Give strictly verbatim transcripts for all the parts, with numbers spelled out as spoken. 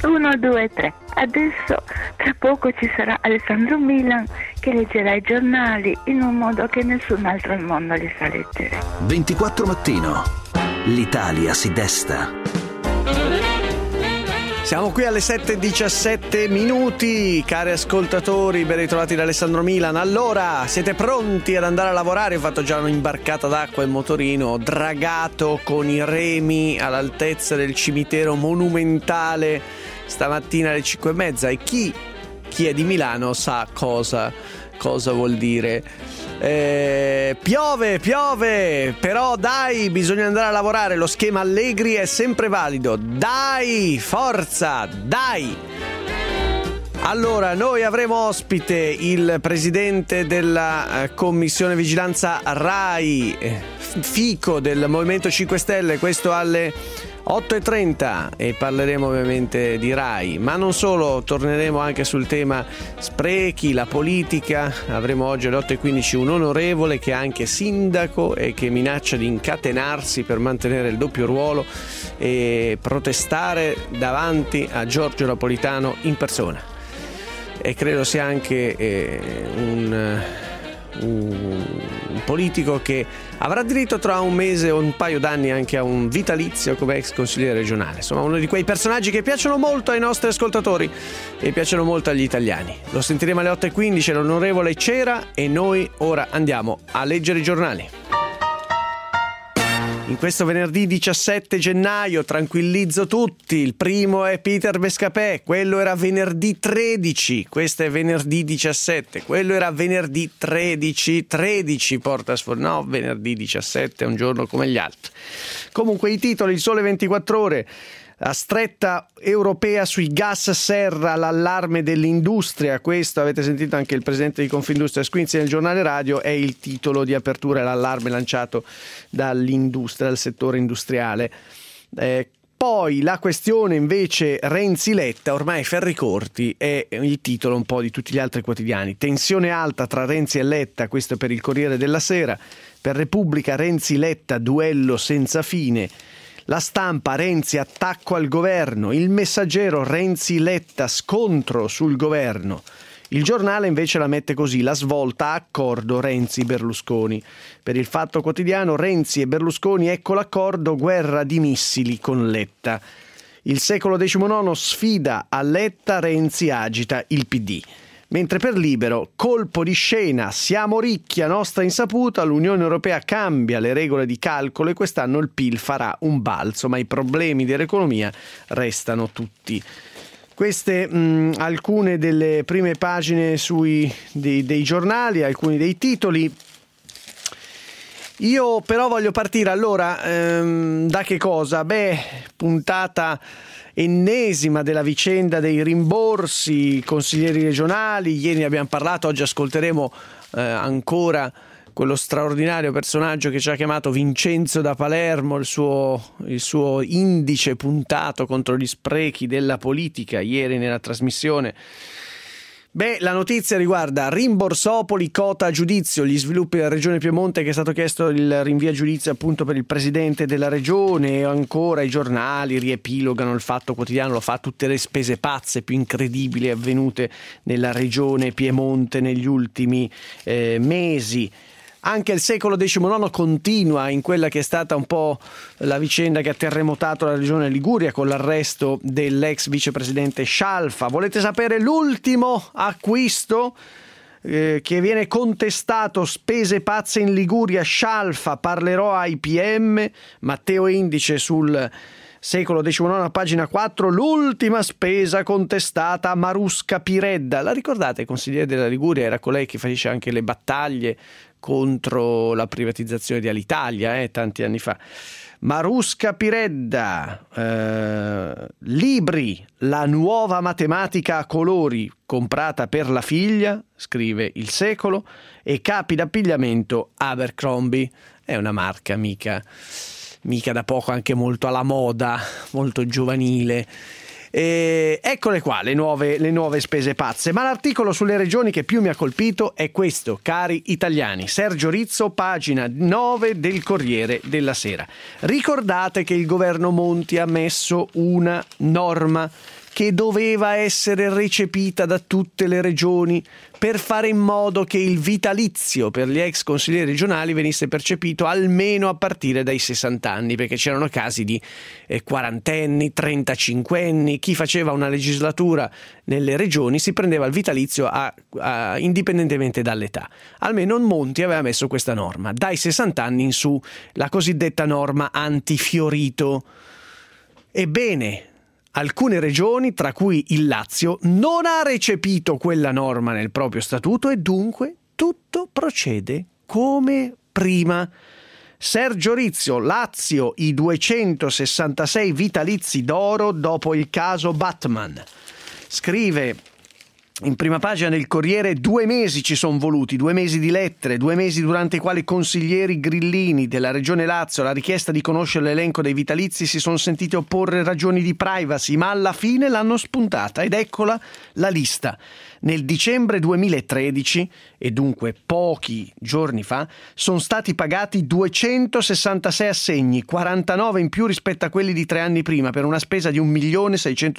Uno, due, tre. Adesso tra poco ci sarà Alessandro Milan che leggerà i giornali in un modo che nessun altro al mondo li sa leggere. ventiquattro mattino. L'Italia si desta. Siamo qui alle sette e diciassette minuti, cari ascoltatori, ben ritrovati da Alessandro Milan. Allora, siete pronti ad andare a lavorare? Ho fatto già un'imbarcata d'acqua in motorino, ho dragato con i remi all'altezza del cimitero monumentale stamattina alle cinque e mezza, e chi, chi è di Milano sa cosa, cosa vuol dire. Eh, piove, piove, però dai, bisogna andare a lavorare, lo schema Allegri è sempre valido, dai, forza, dai! Allora, noi avremo ospite il presidente della eh, commissione vigilanza RAI, eh, Fico del Movimento cinque Stelle, questo alle otto e trenta, e parleremo ovviamente di RAI, ma non solo, torneremo anche sul tema sprechi, la politica. Avremo oggi alle otto e quindici un onorevole che è anche sindaco e che minaccia di incatenarsi per mantenere il doppio ruolo e protestare davanti a Giorgio Napolitano in persona, e credo sia anche eh, un un politico che avrà diritto tra un mese o un paio d'anni anche a un vitalizio come ex consigliere regionale. Insomma, uno di quei personaggi che piacciono molto ai nostri ascoltatori e piacciono molto agli italiani. Lo sentiremo alle otto e quindici, l'onorevole Cera, e noi ora andiamo a leggere i giornali. In questo venerdì diciassette gennaio tranquillizzo tutti, il primo è Peter Bescapè, quello era venerdì tredici, questo è venerdì diciassette, quello era venerdì tredici, tredici porta sfor- no, venerdì diciassette è un giorno come gli altri. Comunque i titoli: Il Sole ventiquattro Ore, la stretta europea sui gas serra, l'allarme dell'industria. Questo avete sentito anche il presidente di Confindustria Squinzi nel giornale radio, è il titolo di apertura, l'allarme lanciato dall'industria, dal settore industriale. Eh, poi la questione invece Renzi-Letta, ormai ferri corti, è il titolo un po' di tutti gli altri quotidiani. Tensione alta tra Renzi e Letta, questo per il Corriere della Sera. Per Repubblica, Renzi-Letta, duello senza fine. La Stampa, Renzi attacco al governo. Il Messaggero, Renzi-Letta scontro sul governo. Il Giornale invece la mette così: la svolta, accordo Renzi-Berlusconi. Per il Fatto Quotidiano, Renzi e Berlusconi, ecco l'accordo, guerra di missili con Letta. Il Secolo diciannove, sfida a Letta, Renzi agita il P D. Mentre per Libero, colpo di scena, siamo ricchi a nostra insaputa, l'Unione Europea cambia le regole di calcolo e quest'anno il P I L farà un balzo, ma i problemi dell'economia restano tutti. Queste mh, alcune delle prime pagine sui, dei, dei giornali, alcuni dei titoli. Io però voglio partire allora ehm, da che cosa? Beh, puntata ennesima della vicenda dei rimborsi, consiglieri regionali, ieri ne abbiamo parlato, oggi ascolteremo eh, ancora quello straordinario personaggio che ci ha chiamato Vincenzo da Palermo, il suo, il suo indice puntato contro gli sprechi della politica ieri nella trasmissione. Beh, la notizia riguarda Rimborsopoli, cota a giudizio, gli sviluppi della regione Piemonte, che è stato chiesto il rinvio a giudizio appunto per il presidente della regione, e ancora i giornali riepilogano, il Fatto Quotidiano lo fa, tutte le spese pazze più incredibili avvenute nella regione Piemonte negli ultimi eh, mesi. Anche il Secolo diciannove continua in quella che è stata un po' la vicenda che ha terremotato la regione Liguria con l'arresto dell'ex vicepresidente Scialfa. Volete sapere l'ultimo acquisto eh, che viene contestato? Spese pazze in Liguria, Scialfa, parlerò ai P M. Matteo Indice sul Secolo diciannove, pagina quattro, l'ultima spesa contestata a Marusca Piredda. La ricordate, consigliere della Liguria? Era colei che fece anche le battaglie contro la privatizzazione di Alitalia, eh, tanti anni fa. Marusca Piredda, eh, libri, la nuova matematica a colori comprata per la figlia, scrive Il Secolo, e capi d'abbigliamento Abercrombie. È una marca mica, mica da poco, anche molto alla moda, molto giovanile. E eccole qua le nuove, le nuove spese pazze. Ma l'articolo sulle regioni che più mi ha colpito è questo, cari italiani. Sergio Rizzo, pagina nove del Corriere della Sera. Ricordate che il governo Monti ha messo una norma che doveva essere recepita da tutte le regioni per fare in modo che il vitalizio per gli ex consiglieri regionali venisse percepito almeno a partire dai sessanta anni, perché c'erano casi di eh, quarantenni, trentacinquenni, chi faceva una legislatura nelle regioni si prendeva il vitalizio a, a, indipendentemente dall'età. Almeno Monti aveva messo questa norma, dai sessanta anni in su, la cosiddetta norma antifiorito. Ebbene, alcune regioni, tra cui il Lazio, non ha recepito quella norma nel proprio statuto e dunque tutto procede come prima. Sergio Rizzo, Lazio, i duecentosessantasei vitalizi d'oro dopo il caso Batman. Scrive in prima pagina del Corriere: due mesi ci sono voluti, due mesi di lettere, due mesi durante i quali i consiglieri grillini della Regione Lazio alla richiesta di conoscere l'elenco dei vitalizi si sono sentiti opporre ragioni di privacy, ma alla fine l'hanno spuntata ed eccola la lista. Nel dicembre duemilatredici, e dunque pochi giorni fa, sono stati pagati duecentosessantasei assegni, quarantanove in più rispetto a quelli di tre anni prima, per una spesa di un milione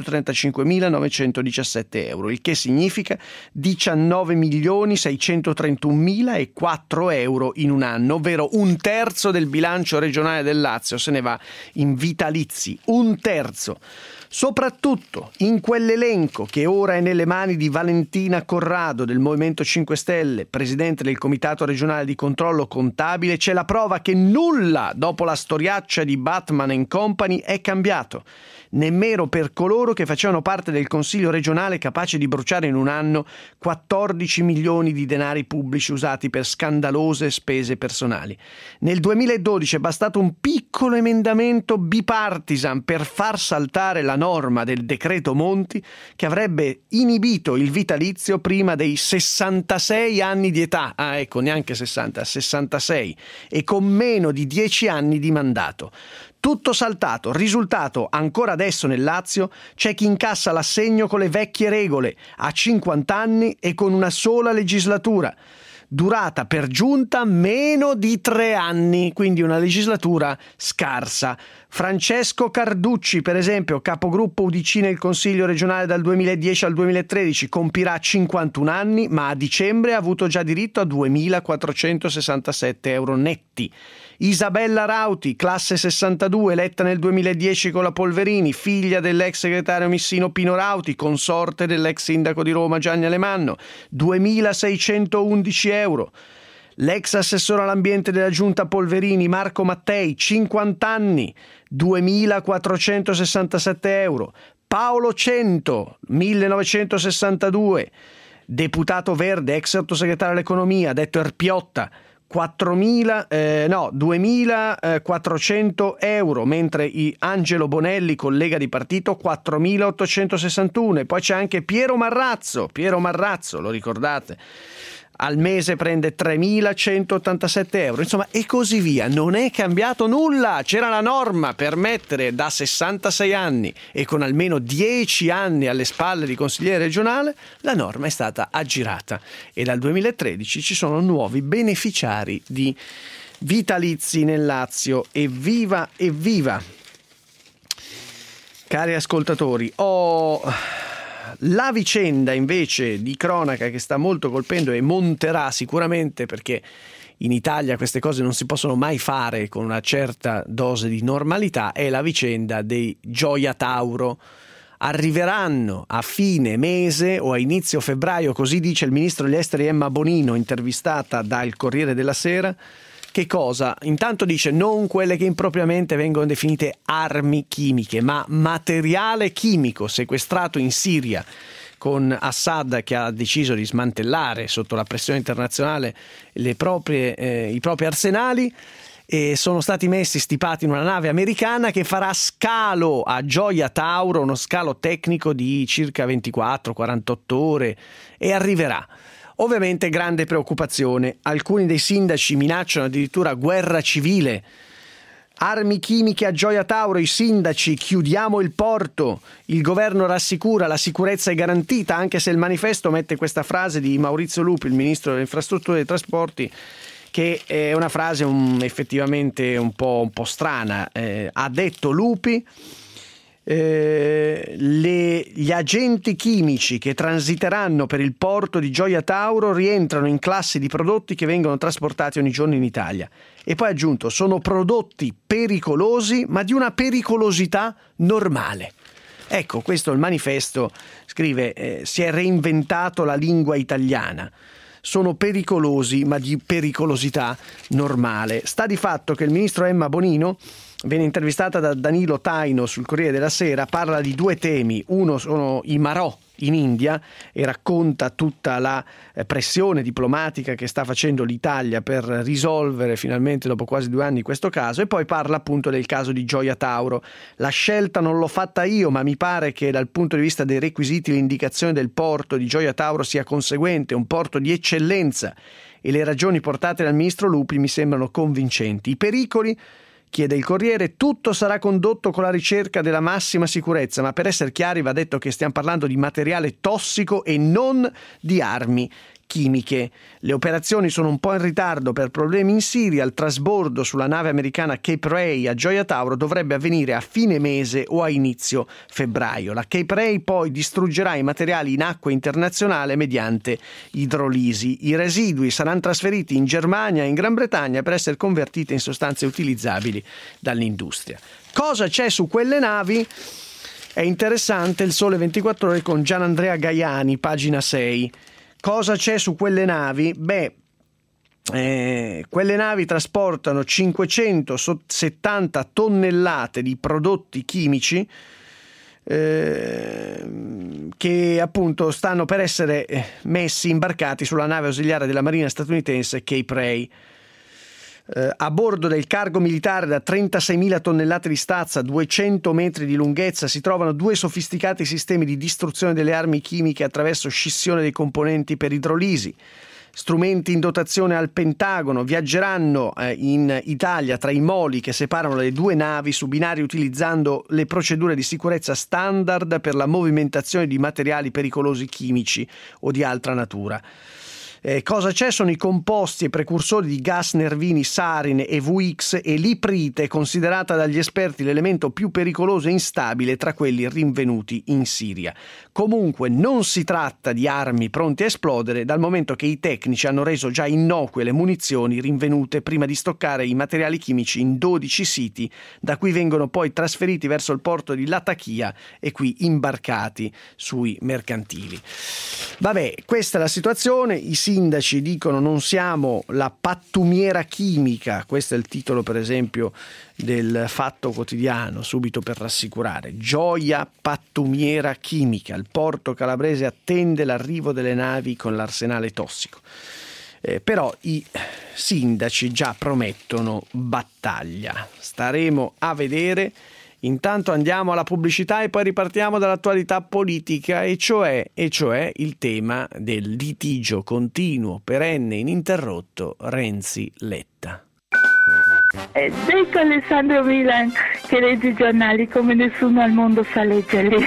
seicentotrentacinquemilanovecentodiciassette euro, il che significa diciannove milioni seicentotrentunomilaquattro euro in un anno, ovvero un terzo del bilancio regionale del Lazio se ne va in vitalizi, un terzo. Soprattutto in quell'elenco che ora è nelle mani di Valentina Corrado del Movimento cinque Stelle, presidente del Comitato regionale di controllo contabile, c'è la prova che nulla dopo la storiaccia di Batman and Company è cambiato, nemmeno per coloro che facevano parte del Consiglio regionale capace di bruciare in un anno quattordici milioni di denari pubblici usati per scandalose spese personali. Nel duemiladodici è bastato un piccolo emendamento bipartisan per far saltare la norma del decreto Monti che avrebbe inibito il vitalizio prima dei sessantasei anni di età. Ah, ecco, neanche sessanta, sessantasei, e con meno di dieci anni di mandato. Tutto saltato. Risultato: ancora adesso nel Lazio c'è chi incassa l'assegno con le vecchie regole, a cinquanta anni e con una sola legislatura. Durata per giunta meno di tre anni, quindi una legislatura scarsa. Francesco Carducci, per esempio, capogruppo U D C nel Consiglio regionale dal duemiladieci al duemilatredici, compirà cinquantuno anni, ma a dicembre ha avuto già diritto a duemilaquattrocentosessantasette euro netti. Isabella Rauti, classe sessantadue, eletta nel duemiladieci con la Polverini, figlia dell'ex segretario Missino Pino Rauti, consorte dell'ex sindaco di Roma Gianni Alemanno, duemilaseicentoundici euro. L'ex assessore all'ambiente della giunta Polverini, Marco Mattei, cinquanta anni, duemilaquattrocentosessantasette euro. Paolo Cento, millenovecentosessantadue, deputato verde, ex sottosegretario all'economia, detto Erpiotta, quattromila, eh, no, duemilaquattrocento euro, mentre i Angelo Bonelli, collega di partito, quattromilaottocentosessantuno. E poi c'è anche Piero Marrazzo, Piero Marrazzo, lo ricordate? Al mese prende tremilacentottantasette euro, insomma, e così via. Non è cambiato nulla. C'era la norma per mettere da sessantasei anni e con almeno dieci anni alle spalle di consigliere regionale, la norma è stata aggirata e dal duemilatredici ci sono nuovi beneficiari di vitalizi nel Lazio. Evviva, evviva! Cari ascoltatori, ho... La vicenda invece di cronaca che sta molto colpendo e monterà sicuramente, perché in Italia queste cose non si possono mai fare con una certa dose di normalità, è la vicenda dei Gioia Tauro. Arriveranno a fine mese o a inizio febbraio, così dice il ministro degli esteri Emma Bonino, intervistata dal Corriere della Sera. Che cosa? Intanto dice non quelle che impropriamente vengono definite armi chimiche, ma materiale chimico sequestrato in Siria con Assad, che ha deciso di smantellare sotto la pressione internazionale le proprie, eh, i propri arsenali. E sono stati messi, stipati in una nave americana che farà scalo a Gioia Tauro, uno scalo tecnico di circa ventiquattro quarantotto ore, e arriverà. Ovviamente grande preoccupazione, alcuni dei sindaci minacciano addirittura guerra civile. Armi chimiche a Gioia Tauro, i sindaci, chiudiamo il porto, il governo rassicura, la sicurezza è garantita, anche se il manifesto mette questa frase di Maurizio Lupi, il ministro delle infrastrutture e dei trasporti, che è una frase un, effettivamente un po', un po' strana. Eh, ha detto Lupi: Eh, le, gli agenti chimici che transiteranno per il porto di Gioia Tauro rientrano in classi di prodotti che vengono trasportati ogni giorno in Italia. E poi ha aggiunto: sono prodotti pericolosi, ma di una pericolosità normale. Ecco, questo è il manifesto, scrive, eh, si è reinventato la lingua italiana. Sono pericolosi, ma di pericolosità normale. Sta di fatto che il ministro Emma Bonino, viene intervistata da Danilo Taino sul Corriere della Sera, parla di due temi. Uno sono i marò in India e racconta tutta la pressione diplomatica che sta facendo l'Italia per risolvere finalmente dopo quasi due anni questo caso, e poi parla appunto del caso di Gioia Tauro. La scelta non l'ho fatta io, ma mi pare che dal punto di vista dei requisiti l'indicazione del porto di Gioia Tauro sia conseguente, un porto di eccellenza, e le ragioni portate dal ministro Lupi mi sembrano convincenti. I pericoli, chiede il Corriere, tutto sarà condotto con la ricerca della massima sicurezza, ma per essere chiari va detto che stiamo parlando di materiale tossico e non di armi chimiche. Le operazioni sono un po' in ritardo per problemi in Siria. Il trasbordo sulla nave americana Cape Ray a Gioia Tauro dovrebbe avvenire a fine mese o a inizio febbraio. La Cape Ray poi distruggerà i materiali in acqua internazionale mediante idrolisi. I residui saranno trasferiti in Germania e in Gran Bretagna per essere convertiti in sostanze utilizzabili dall'industria. Cosa c'è su quelle navi? È interessante il Sole ventiquattro Ore con Gianandrea Gaiani, pagina sei. Cosa c'è su quelle navi? Beh, eh, quelle navi trasportano cinquecentosettanta tonnellate di prodotti chimici eh, che appunto stanno per essere messi, imbarcati sulla nave ausiliare della Marina statunitense Cape Ray. Eh, a bordo del cargo militare da trentaseimila tonnellate di stazza, duecento metri di lunghezza, si trovano due sofisticati sistemi di distruzione delle armi chimiche attraverso scissione dei componenti per idrolisi. Strumenti in dotazione al Pentagono viaggeranno eh, in Italia tra i moli che separano le due navi su binari utilizzando le procedure di sicurezza standard per la movimentazione di materiali pericolosi chimici o di altra natura. Eh, cosa c'è? Sono i composti e precursori di gas nervini sarin e V X e l'iprite, considerata dagli esperti l'elemento più pericoloso e instabile tra quelli rinvenuti in Siria. Comunque non si tratta di armi pronte a esplodere, dal momento che i tecnici hanno reso già innocue le munizioni rinvenute prima di stoccare i materiali chimici in dodici siti, da cui vengono poi trasferiti verso il porto di Latakia e qui imbarcati sui mercantili. Vabbè, questa è la situazione. I sindaci dicono: non siamo la pattumiera chimica, questo è il titolo per esempio del Fatto Quotidiano, subito per rassicurare. Gioia pattumiera chimica, il porto calabrese attende l'arrivo delle navi con l'arsenale tossico. Eh, però i sindaci già promettono battaglia, staremo a vedere. Intanto andiamo alla pubblicità e poi ripartiamo dall'attualità politica, e cioè, e cioè il tema del litigio continuo, perenne, ininterrotto Renzi-Letta. Eh, detto Alessandro Milan che legge i giornali come nessuno al mondo sa leggerli.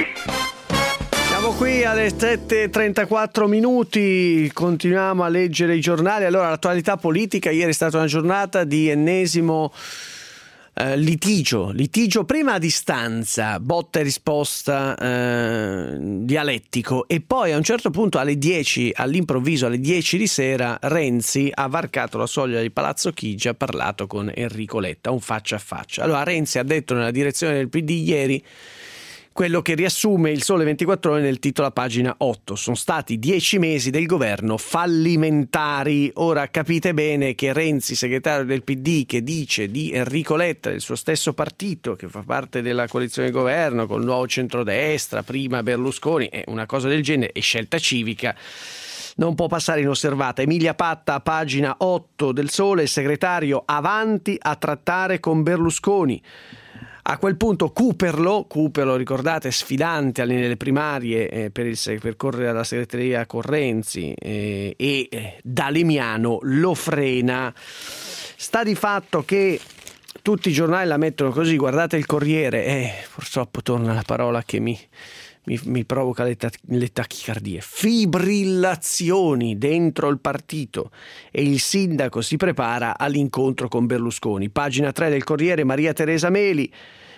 Siamo qui alle sette e trentaquattro minuti, continuiamo a leggere i giornali. Allora, l'attualità politica, ieri è stata una giornata di ennesimo Uh, litigio, litigio prima a distanza, botta e risposta uh, dialettico, e poi a un certo punto alle dieci, all'improvviso alle dieci di sera, Renzi ha varcato la soglia di Palazzo Chigi, ha parlato con Enrico Letta, un faccia a faccia. Allora Renzi ha detto nella direzione del P D ieri quello che riassume il Sole ventiquattro Ore nel titolo a pagina otto. Sono stati dieci mesi del governo fallimentari. Ora capite bene che Renzi, segretario del P D, che dice di Enrico Letta, del suo stesso partito, che fa parte della coalizione di governo col nuovo centrodestra, prima Berlusconi, è una cosa del genere, è scelta civica, non può passare inosservata. Emilia Patta, a pagina otto del Sole, il segretario avanti a trattare con Berlusconi. A quel punto Cooperlo, Cooperlo ricordate, sfidante nelle primarie eh, per, il, per correre alla segreteria con Renzi, eh, e eh, Dalemiano lo frena. Sta di fatto che tutti i giornali la mettono così, guardate il Corriere, eh, purtroppo torna la parola che mi, mi, mi provoca le, ta- le tachicardie, fibrillazioni dentro il partito, e il sindaco si prepara all'incontro con Berlusconi. Pagina tre del Corriere, Maria Teresa Meli,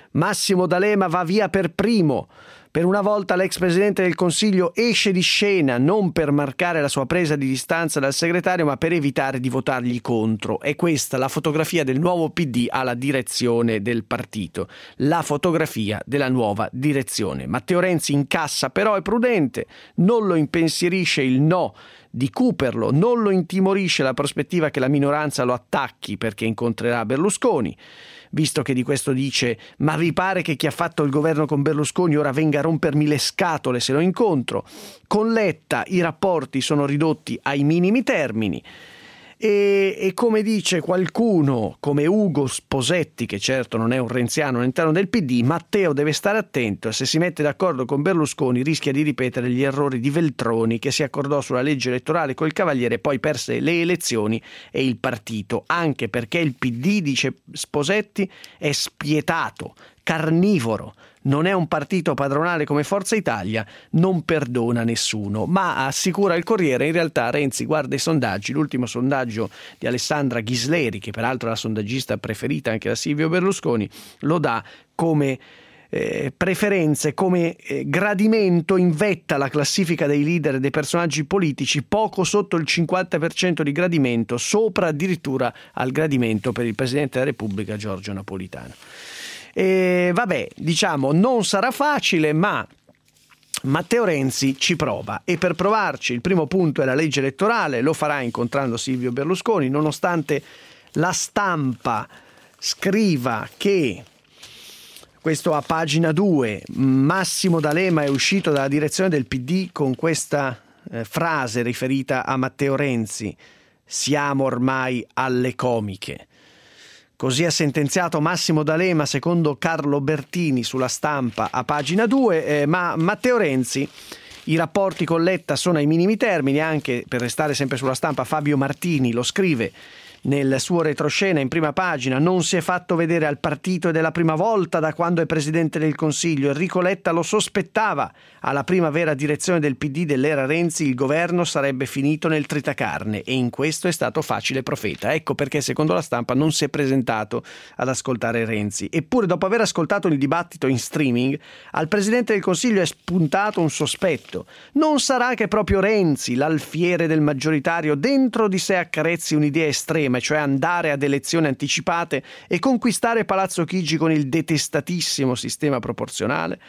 Massimo D'Alema va via per primo. Per una volta l'ex Presidente del Consiglio esce di scena, non per marcare la sua presa di distanza dal segretario, ma per evitare di votargli contro. È questa la fotografia del nuovo P D alla direzione del partito. La fotografia della nuova direzione. Matteo Renzi incassa, però è prudente, non lo impensierisce il no di Cooperlo, non lo intimorisce la prospettiva che la minoranza lo attacchi perché incontrerà Berlusconi. Visto che di questo dice: ma vi pare che chi ha fatto il governo con Berlusconi ora venga a rompermi le scatole se lo incontro? Con Letta i rapporti sono ridotti ai minimi termini e, e come dice qualcuno come Ugo Sposetti, che certo non è un renziano all'interno del P D, Matteo deve stare attento, se si mette d'accordo con Berlusconi rischia di ripetere gli errori di Veltroni, che si accordò sulla legge elettorale col Cavaliere e poi perse le elezioni e il partito, anche perché il P D, dice Sposetti, è spietato, carnivoro, non è un partito padronale come Forza Italia, non perdona nessuno. Ma assicura il Corriere, in realtà Renzi guarda i sondaggi, l'ultimo sondaggio di Alessandra Ghisleri, che peraltro è la sondaggista preferita anche da Silvio Berlusconi, lo dà come eh, preferenze, come eh, gradimento in vetta alla classifica dei leader e dei personaggi politici, poco sotto il cinquanta per cento di gradimento, sopra addirittura al gradimento per il Presidente della Repubblica Giorgio Napolitano. E vabbè, diciamo, non sarà facile, ma Matteo Renzi ci prova, e per provarci il primo punto è la legge elettorale. Lo farà incontrando Silvio Berlusconi, nonostante la Stampa scriva che, questo a pagina due, Massimo D'Alema è uscito dalla direzione del P D con questa eh, frase riferita a Matteo Renzi: siamo ormai alle comiche. Così ha sentenziato Massimo D'Alema secondo Carlo Bertini sulla Stampa a pagina due, eh, ma Matteo Renzi, i rapporti con Letta sono ai minimi termini. Anche, per restare sempre sulla Stampa, Fabio Martini lo scrive nel suo retroscena in prima pagina: non si è fatto vedere al partito ed è la prima volta da quando è Presidente del Consiglio. Enrico Letta lo sospettava, alla prima vera direzione del P D dell'era Renzi il governo sarebbe finito nel tritacarne, e in questo è stato facile profeta. Ecco perché secondo la Stampa non si è presentato ad ascoltare Renzi. Eppure, dopo aver ascoltato il dibattito in streaming, al Presidente del Consiglio è spuntato un sospetto: non sarà che proprio Renzi, l'alfiere del maggioritario, dentro di sé accarezzi un'idea estrema, cioè andare ad elezioni anticipate e conquistare Palazzo Chigi con il detestatissimo sistema proporzionale?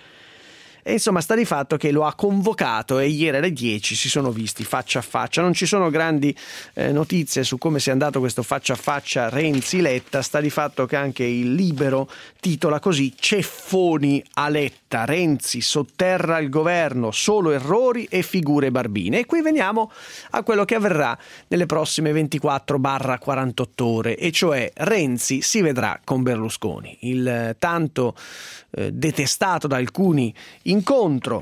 E insomma, sta di fatto che lo ha convocato e ieri alle dieci si sono visti faccia a faccia. Non ci sono grandi eh, notizie su come sia andato questo faccia a faccia Renzi-Letta. Sta di fatto che anche il Libero titola così: ceffoni a Letta, Renzi sotterra il governo, solo errori e figure barbine. E qui veniamo a quello che avverrà nelle prossime ventiquattro quarantotto ore, e cioè Renzi si vedrà con Berlusconi. Il eh, tanto eh, detestato da alcuni incontro.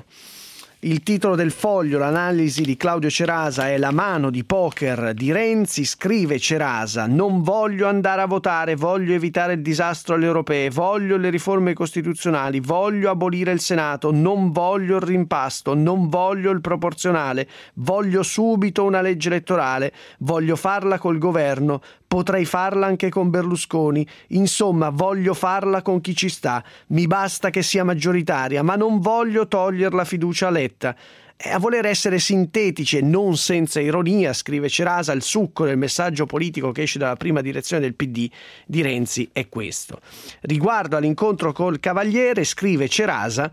Il titolo del Foglio, l'analisi di Claudio Cerasa, è: la mano di poker di Renzi. Scrive Cerasa: non voglio andare a votare, voglio evitare il disastro alle europee, voglio le riforme costituzionali, voglio abolire il Senato, non voglio il rimpasto, non voglio il proporzionale, voglio subito una legge elettorale, voglio farla col governo, potrei farla anche con Berlusconi, insomma voglio farla con chi ci sta, mi basta che sia maggioritaria, ma non voglio togliere la fiducia a Letta. E a voler essere sintetici e non senza ironia, scrive Cerasa, il succo del messaggio politico che esce dalla prima direzione del P D di Renzi è questo. Riguardo all'incontro col Cavaliere, scrive Cerasa: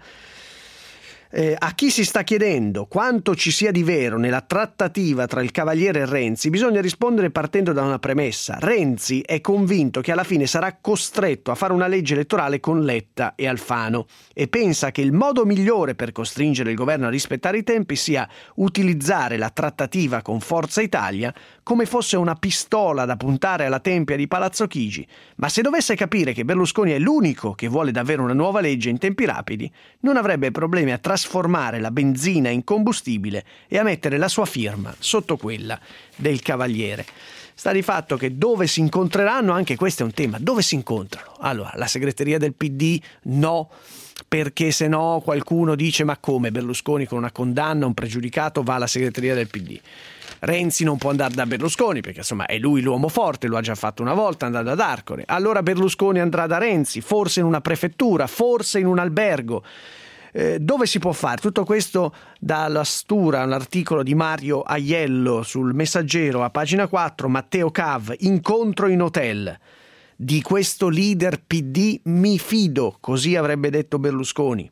Eh, a chi si sta chiedendo quanto ci sia di vero nella trattativa tra il Cavaliere e Renzi, bisogna rispondere partendo da una premessa: Renzi è convinto che alla fine sarà costretto a fare una legge elettorale con Letta e Alfano e pensa che il modo migliore per costringere il governo a rispettare i tempi sia utilizzare la trattativa con Forza Italia come fosse una pistola da puntare alla tempia di Palazzo Chigi. Ma se dovesse capire che Berlusconi è l'unico che vuole davvero una nuova legge in tempi rapidi, non avrebbe problemi a trasformare la benzina in combustibile e a mettere la sua firma sotto quella del Cavaliere. Sta di fatto che dove si incontreranno, anche questo è un tema, dove si incontrano? Allora, la segreteria del P D no, perché se no qualcuno dice ma come Berlusconi con una condanna, un pregiudicato va alla segreteria del P D. Renzi non può andare da Berlusconi perché insomma è lui l'uomo forte, lo ha già fatto una volta andando ad Arcore. Allora Berlusconi andrà da Renzi, forse in una prefettura, forse in un albergo. Eh, dove si può fare? Tutto questo dalla stura, un articolo di Mario Aiello sul Messaggero a pagina quattro, Matteo Cav, incontro in hotel. Di questo leader P D mi fido, così avrebbe detto Berlusconi.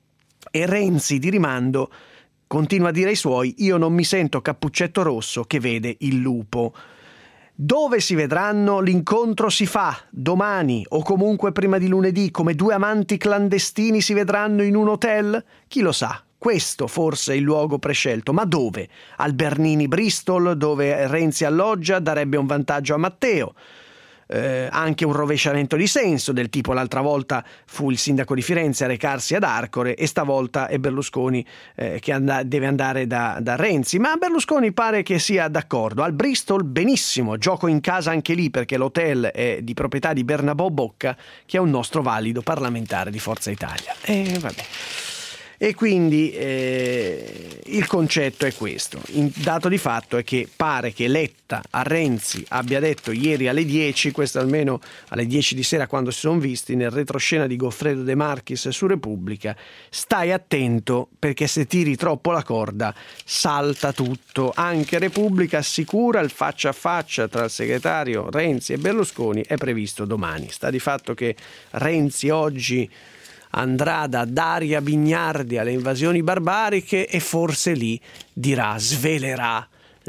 E Renzi di rimando continua a dire ai suoi: io non mi sento Cappuccetto Rosso che vede il lupo. Dove si vedranno? L'incontro si fa domani o comunque prima di lunedì, come due amanti clandestini si vedranno in un hotel? Chi lo sa? Questo forse è il luogo prescelto, ma dove? Al Bernini Bristol, dove Renzi alloggia, darebbe un vantaggio a Matteo. Eh, anche un rovesciamento di senso, del tipo l'altra volta fu il sindaco di Firenze a recarsi ad Arcore e stavolta è Berlusconi eh, che and- deve andare da-, da Renzi, ma Berlusconi pare che sia d'accordo. Al Bristol benissimo, gioco in casa anche lì perché l'hotel è di proprietà di Bernabò Bocca, che è un nostro valido parlamentare di Forza Italia. E vabbè. E quindi eh, il concetto è questo. Il dato di fatto è che pare che Letta a Renzi abbia detto ieri alle dieci, questo almeno alle dieci di sera quando si sono visti, nel retroscena di Goffredo De Marchis su Repubblica: stai attento perché se tiri troppo la corda salta tutto. Anche Repubblica assicura il faccia a faccia tra il segretario Renzi e Berlusconi è previsto domani. Sta di fatto che Renzi oggi andrà da Daria Bignardi alle invasioni barbariche e forse lì dirà, svelerà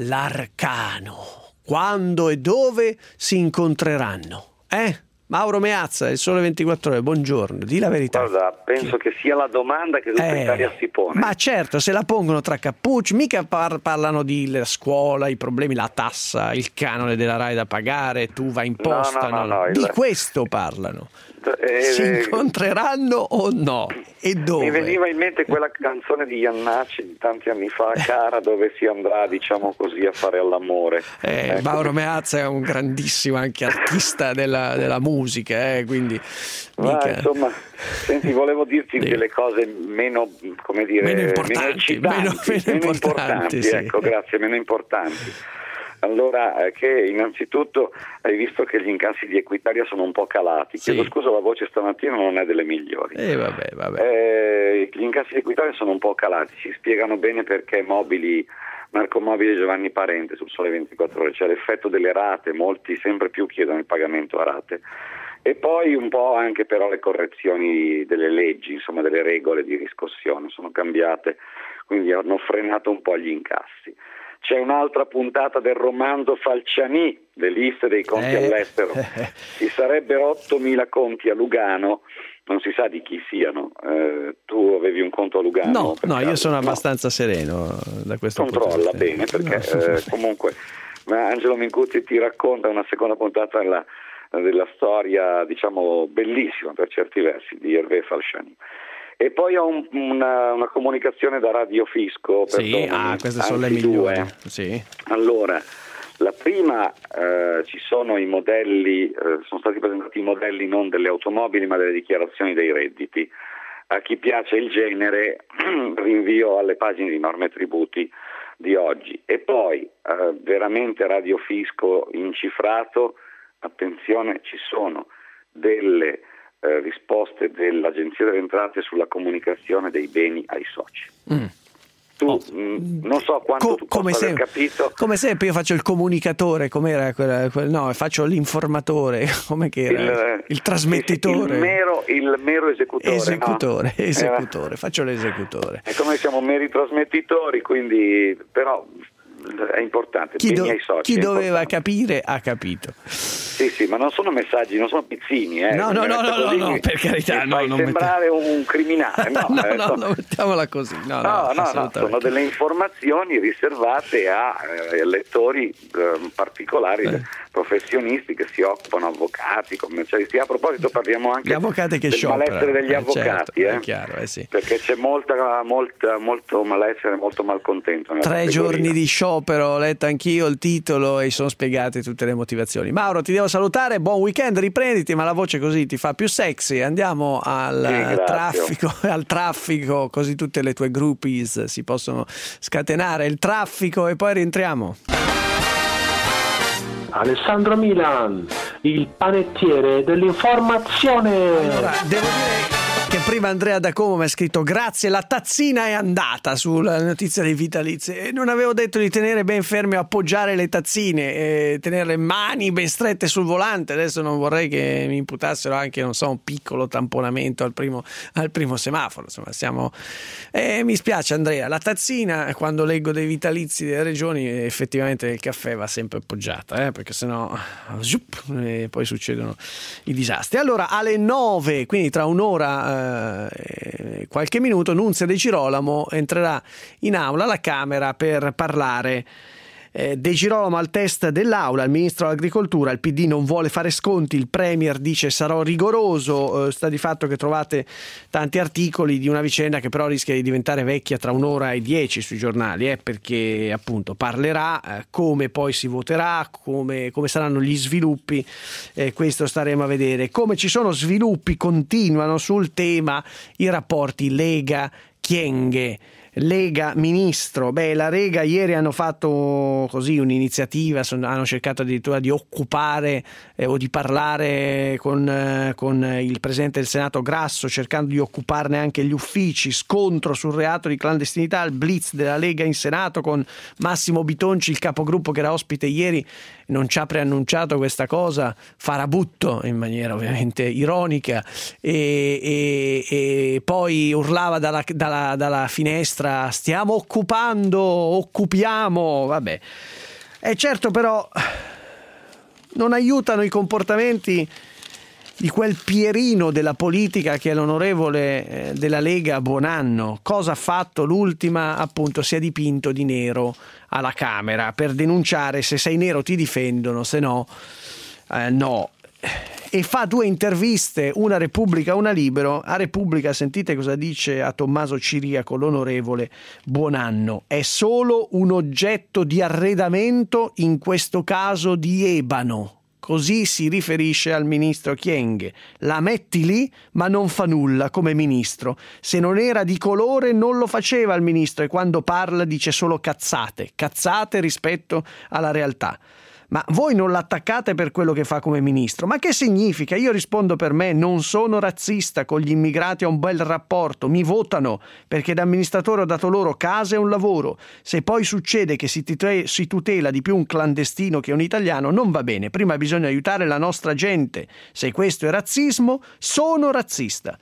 l'arcano. Quando e dove si incontreranno? Eh? Mauro Meazza, Il Sole ventiquattro Ore, buongiorno, di la verità. Guarda, penso che sia la domanda che tutta eh, l'Italia si pone. Ma certo, se la pongono tra cappucci, mica par- parlano di la scuola, i problemi, la tassa, il canone della Rai da pagare, tu vai in posta, no, no, no, no, no, di il... questo parlano. Eh, si eh, incontreranno o no? E dove? Mi veniva in mente quella canzone di Iannacci di tanti anni fa, Cara, dove si andrà, diciamo così, a fare all'amore. Eh, ecco. Mauro Meazza è un grandissimo anche artista della, della musica, eh, quindi Ma, mica... insomma, senti, volevo dirti sì. delle cose meno, come dire, meno importanti, meno, meno, meno, meno importanti, importanti sì. ecco, grazie, meno importanti. Allora, eh, che innanzitutto hai visto che gli incassi di Equitalia sono un po' calati. Sì. Chiedo scusa, la voce stamattina non è delle migliori. Eh, vabbè, vabbè. Eh, gli incassi di Equitalia sono un po' calati, si spiegano bene perché Mobili, Marco Mobili e Giovanni Parente sul Sole ventiquattro Ore, c'è l'effetto delle rate, molti sempre più chiedono il pagamento a rate. E poi un po' anche però le correzioni delle leggi, insomma delle regole di riscossione sono cambiate, quindi hanno frenato un po' gli incassi. C'è un'altra puntata del romanzo Falciani, le liste dei conti eh. all'estero. Ci sarebbero ottomila conti a Lugano, non si sa di chi siano. Eh, tu avevi un conto a Lugano? No, no, io sono no. abbastanza sereno da questo Controlla punto di vista. bene, perché no. eh, comunque Angelo Mincuzi ti racconta una seconda puntata della, della storia, diciamo, bellissima per certi versi di Hervé Falciani. E poi ho un, una, una comunicazione da Radio Fisco. Sì, ah, queste sono le migliori. Sì. Allora, la prima, eh, ci sono i modelli, eh, sono stati presentati i modelli non delle automobili ma delle dichiarazioni dei redditi. A chi piace il genere rinvio alle pagine di Norme e Tributi di oggi. E poi eh, veramente Radio Fisco incifrato, attenzione, ci sono delle Eh, risposte dell'Agenzia delle Entrate sulla comunicazione dei beni ai soci. Mm. Tu oh. mh, non so quanto Co- tu come possa sempre, aver capito. Come sempre io faccio il comunicatore, com'era quella, quella, no, faccio l'informatore, come che era? Il, il trasmettitore. Il mero, il mero esecutore. Esecutore, no? esecutore, eh, faccio l'esecutore. E come siamo meri trasmettitori, quindi però è importante. Chi, do, ai soci, chi doveva capire ha capito. Sì, sì, ma non sono messaggi, non sono pizzini, eh. No, no, no, no, no, no, per carità, no, fai non sembrare mettiamo... un criminale, no, no, eh, no, so... no, mettiamola così. No, no, no, no, no, sono delle informazioni riservate a eh, lettori eh, particolari, eh. professionisti che si occupano, avvocati, commercialisti. A proposito parliamo anche Gli avvocati che del scioperano. malessere degli eh, avvocati, certo, eh, è chiaro, eh sì. perché c'è molta, molta, molto malessere, molto malcontento. Tre categoria. giorni di sciopero sciopero, ho letto anch'io il titolo e sono spiegate tutte le motivazioni. Mauro, ti devo salutare, buon weekend, riprenditi, ma la voce così ti fa più sexy. Andiamo al traffico, al traffico, così tutte le tue groupies si possono scatenare, il traffico, e poi rientriamo. Alessandro Milan, il panettiere dell'informazione. Allora, devo dire che prima Andrea da Como mi ha scritto: grazie, la tazzina è andata, sulla notizia dei vitalizi, e non avevo detto di tenere ben ferme o appoggiare le tazzine e tenere le mani ben strette sul volante. Adesso non vorrei che mi imputassero anche, non so, un piccolo tamponamento al primo, al primo semaforo. Insomma, siamo eh, mi spiace Andrea, la tazzina, quando leggo dei vitalizi delle regioni, effettivamente il caffè va sempre appoggiata, eh, perché sennò e poi succedono i disastri. Allora, alle nove, quindi tra un'ora eh, qualche minuto, Nunzia De Girolamo entrerà in aula alla Camera per parlare. eh, De Girolamo al test dell'aula, il ministro dell'agricoltura, il P D non vuole fare sconti, il premier dice sarò rigoroso, eh, sta di fatto che trovate tanti articoli di una vicenda che però rischia di diventare vecchia tra un'ora e dieci sui giornali, eh, perché appunto parlerà, eh, come poi si voterà, come, come saranno gli sviluppi, eh, questo staremo a vedere. Come ci sono sviluppi, continuano sul tema i rapporti Lega-Kyenge. Lega ministro, beh, la Lega ieri hanno fatto così un'iniziativa, sono, hanno cercato addirittura di occupare eh, o di parlare con, eh, con il presidente del Senato Grasso, cercando di occuparne anche gli uffici. Scontro sul reato di clandestinità, il blitz della Lega in Senato con Massimo Bitonci, il capogruppo che era ospite ieri, non ci ha preannunciato questa cosa, farabutto in maniera ovviamente ironica, e, e, e poi urlava dalla, dalla, dalla finestra: stiamo occupando, occupiamo, vabbè. E certo, però non aiutano i comportamenti di quel Pierino della politica che è l'onorevole della Lega Buonanno. Cosa ha fatto l'ultima? Appunto, si è dipinto di nero alla Camera per denunciare: se sei nero ti difendono, se no eh, no. E fa due interviste, una Repubblica, una Libero. A Repubblica sentite cosa dice a Tommaso Ciriaco l'onorevole Buonanno: è solo un oggetto di arredamento, in questo caso di ebano. Così si riferisce al ministro Kyenge. La metti lì, ma non fa nulla come ministro. Se non era di colore non lo faceva il ministro, e quando parla dice solo cazzate, cazzate rispetto alla realtà. Ma voi non l'attaccate per quello che fa come ministro. Ma che significa? Io rispondo per me: non sono razzista, con gli immigrati ho un bel rapporto, mi votano perché da amministratore ho dato loro casa e un lavoro. Se poi succede che si tutela di più un clandestino che un italiano, non va bene. Prima bisogna aiutare la nostra gente. Se questo è razzismo, sono razzista.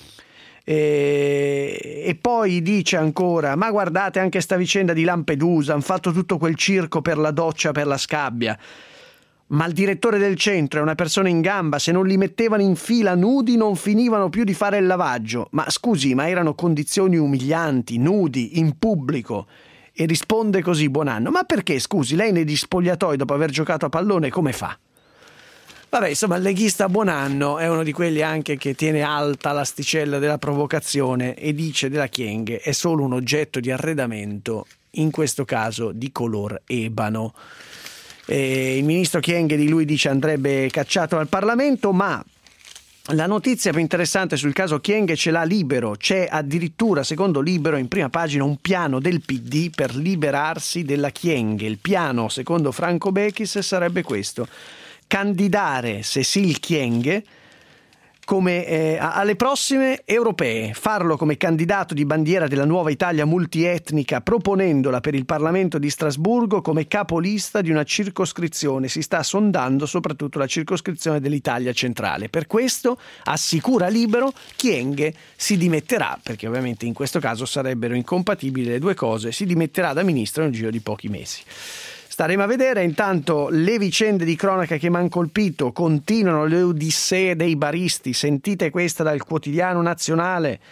E, e poi dice ancora: ma guardate anche sta vicenda di Lampedusa, hanno fatto tutto quel circo per la doccia per la scabbia, ma il direttore del centro è una persona in gamba, se non li mettevano in fila nudi non finivano più di fare il lavaggio. Ma scusi, ma erano condizioni umilianti, nudi, in pubblico. E risponde così Buonanno: ma perché, scusi, lei negli spogliatoi dopo aver giocato a pallone come fa? Vabbè, insomma, il leghista Buonanno è uno di quelli anche che tiene alta l'asticella della provocazione e dice della Kyenge è solo un oggetto di arredamento, in questo caso di color ebano. E il ministro Kyenge di lui dice andrebbe cacciato dal Parlamento, ma la notizia più interessante sul caso Kyenge ce l'ha Libero. C'è addirittura, secondo Libero, in prima pagina un piano del P D per liberarsi della Kyenge. Il piano, secondo Franco Bechis, sarebbe questo: candidare Cécile Kyenge come eh, alle prossime europee, farlo come candidato di bandiera della nuova Italia multietnica, proponendola per il Parlamento di Strasburgo come capolista di una circoscrizione. Si sta sondando soprattutto la circoscrizione dell'Italia centrale. Per questo, assicura Libero, Kyenge si dimetterà, perché ovviamente in questo caso sarebbero incompatibili le due cose, si dimetterà da ministro nel giro di pochi mesi. Staremo a vedere. Intanto le vicende di cronaca che mi hanno colpito continuano, le odissee dei baristi. Sentite questa dal Quotidiano Nazionale.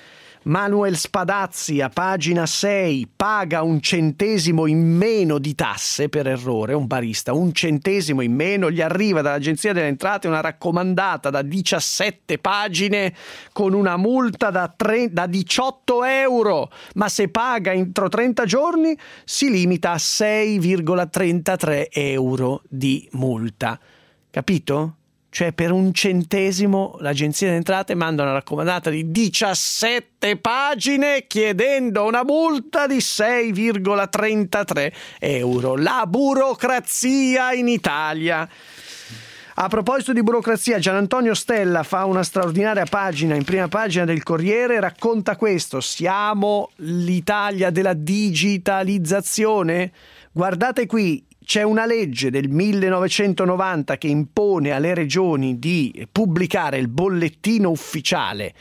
Manuel Spadazzi a pagina sei paga un centesimo in meno di tasse per errore, un barista, un centesimo in meno, gli arriva dall'Agenzia delle Entrate una raccomandata da diciassette pagine con una multa da, tre, da diciotto euro, ma se paga entro trenta giorni si limita a sei virgola trentatré euro di multa. Capito? Cioè per un centesimo l'Agenzia delle Entrate manda una raccomandata di diciassette pagine chiedendo una multa di sei virgola trentatré euro. La burocrazia in Italia. A proposito di burocrazia, Gianantonio Stella fa una straordinaria pagina in prima pagina del Corriere, racconta questo: siamo l'Italia della digitalizzazione? Guardate qui, c'è una legge del millenovecentonovanta che impone alle regioni di pubblicare il bollettino ufficiale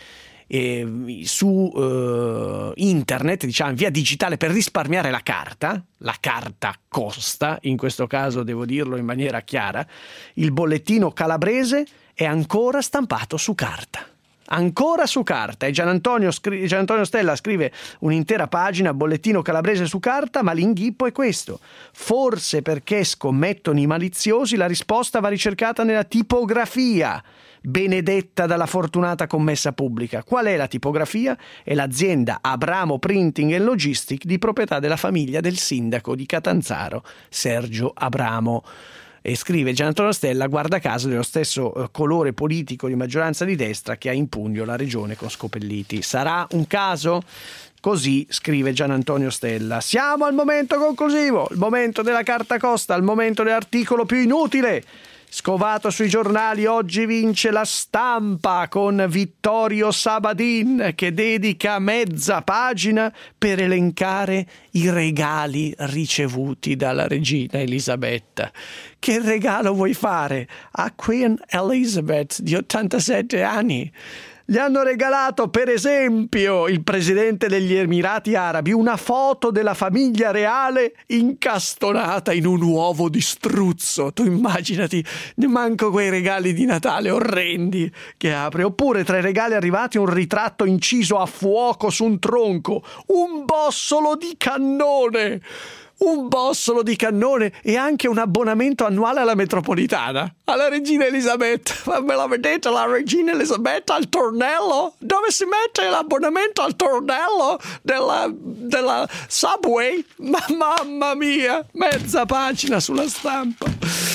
eh, su eh, internet, diciamo in via digitale, per risparmiare la carta. La carta costa, in questo caso devo dirlo in maniera chiara. Il bollettino calabrese è ancora stampato su carta. Ancora su carta, e Gianantonio, scri- Gianantonio Stella scrive un'intera pagina, bollettino calabrese su carta, ma l'inghippo è questo: forse perché scommettono i maliziosi la risposta va ricercata nella tipografia benedetta dalla fortunata commessa pubblica. Qual è la tipografia? È l'azienda Abramo Printing and Logistic, di proprietà della famiglia del sindaco di Catanzaro Sergio Abramo. E scrive Gianantonio Stella, guarda caso dello stesso eh, colore politico di maggioranza di destra che ha in pugno la regione con Scopelliti. Sarà un caso? Così scrive Gianantonio Stella. Siamo al momento conclusivo, il momento della carta costa, il momento dell'articolo più inutile. Scovato sui giornali, oggi vince La Stampa con Vittorio Sabadin che dedica mezza pagina per elencare i regali ricevuti dalla regina Elisabetta. Che regalo vuoi fare a Queen Elizabeth di ottantasette anni? Gli hanno regalato, per esempio, il presidente degli Emirati Arabi, una foto della famiglia reale incastonata in un uovo di struzzo. Tu immaginati, manco quei regali di Natale orrendi che apre. Oppure tra i regali arrivati un ritratto inciso a fuoco su un tronco, un bossolo di cannone. Un bossolo di cannone e anche un abbonamento annuale alla metropolitana. Alla regina Elisabetta. Ma me la vedete la regina Elisabetta al tornello? Dove si mette l'abbonamento al tornello della, della Subway? Ma mamma mia, mezza pagina sulla Stampa.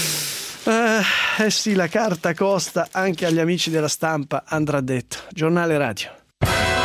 Eh, eh sì, la carta costa, anche agli amici della Stampa andrà detto. Giornale radio.